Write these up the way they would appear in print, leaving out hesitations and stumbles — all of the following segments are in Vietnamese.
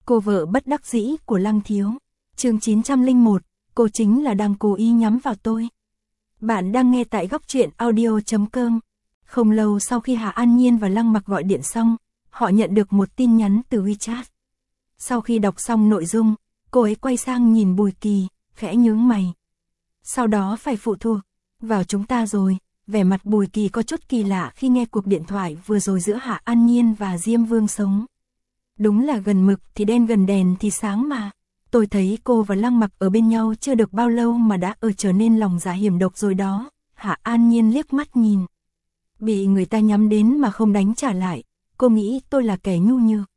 cô vợ bất đắc dĩ của Lăng Thiếu. Chương 901, cô chính là đang cố ý nhắm vào tôi. Bạn đang nghe tại góc truyện audio.com. Không lâu sau khi Hạ An Nhiên và Lăng Mặc gọi điện xong, họ nhận được một tin nhắn từ WeChat. Sau khi đọc xong nội dung, cô ấy quay sang nhìn Bùi Kỳ, khẽ nhướng mày. Sau đó phải phụ thuộc vào chúng ta rồi. Vẻ mặt Bùi Kỳ có chút kỳ lạ khi nghe cuộc điện thoại vừa rồi giữa Hạ An Nhiên và Diêm Vương Sống. Đúng là gần mực thì đen gần đèn thì sáng mà. Tôi thấy cô và Lăng Mặc ở bên nhau chưa được bao lâu mà đã trở nên lòng dạ hiểm độc rồi đó. Hạ An Nhiên liếc mắt nhìn. Bị người ta nhắm đến mà không đánh trả lại. Cô nghĩ tôi là kẻ nhu nhược.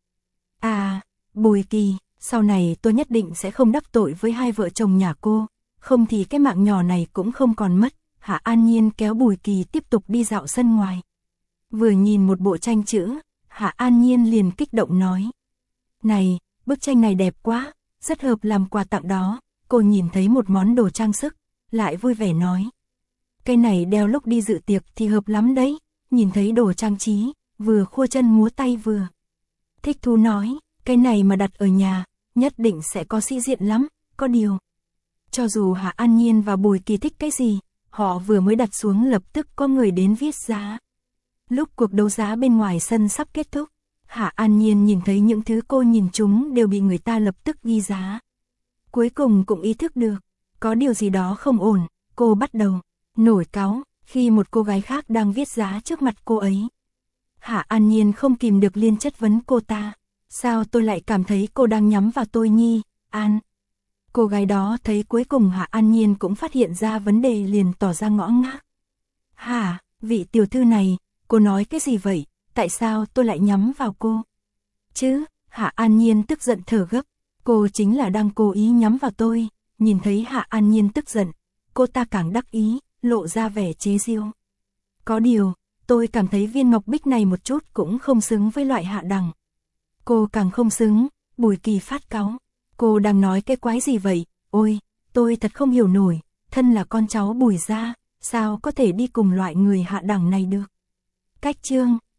À, Bùi Kỳ, sau này tôi nhất định sẽ không đắc tội với hai vợ chồng nhà cô. Không thì cái mạng nhỏ này cũng không còn mất. Hạ An Nhiên kéo Bùi Kỳ tiếp tục đi dạo sân ngoài. Vừa nhìn một bộ tranh chữ, Hạ An Nhiên liền kích động nói. Này, bức tranh này đẹp quá, rất hợp làm quà tặng đó. Cô nhìn thấy một món đồ trang sức, lại vui vẻ nói. Cái này đeo lúc đi dự tiệc thì hợp lắm đấy. Nhìn thấy đồ trang trí, vừa khua chân múa tay vừa. Thích thú nói, cái này mà đặt ở nhà, nhất định sẽ có sĩ diện lắm. Có điều, cho dù Hạ An Nhiên và Bùi Kỳ thích cái gì, họ vừa mới đặt xuống lập tức có người đến viết giá. Lúc cuộc đấu giá bên ngoài sân sắp kết thúc, Hạ An Nhiên nhìn thấy những thứ cô nhìn chúng đều bị người ta lập tức ghi giá. Cuối cùng cũng ý thức được, có điều gì đó không ổn, cô bắt đầu nổi cáu khi một cô gái khác đang viết giá trước mặt cô ấy. Hạ An Nhiên không kìm được liền chất vấn cô ta. Sao tôi lại cảm thấy cô đang nhắm vào tôi nhi, An? Cô gái đó thấy cuối cùng Hạ An Nhiên cũng phát hiện ra vấn đề liền tỏ ra ngõ ngác. Hả, vị tiểu thư này, cô nói cái gì vậy? Tại sao tôi lại nhắm vào cô? Chứ, Hạ An Nhiên tức giận thở gấp. Cô chính là đang cố ý nhắm vào tôi. Nhìn thấy Hạ An Nhiên tức giận, cô ta càng đắc ý, lộ ra vẻ chế giễu. Có điều, tôi cảm thấy viên ngọc bích này một chút cũng không xứng với loại hạ đẳng. Cô càng không xứng. Bùi Kỳ phát cáu. Cô đang nói cái quái gì vậy? Ôi, tôi thật không hiểu nổi. Thân là con cháu Bùi gia, sao có thể đi cùng loại người hạ đẳng này được? Cách chương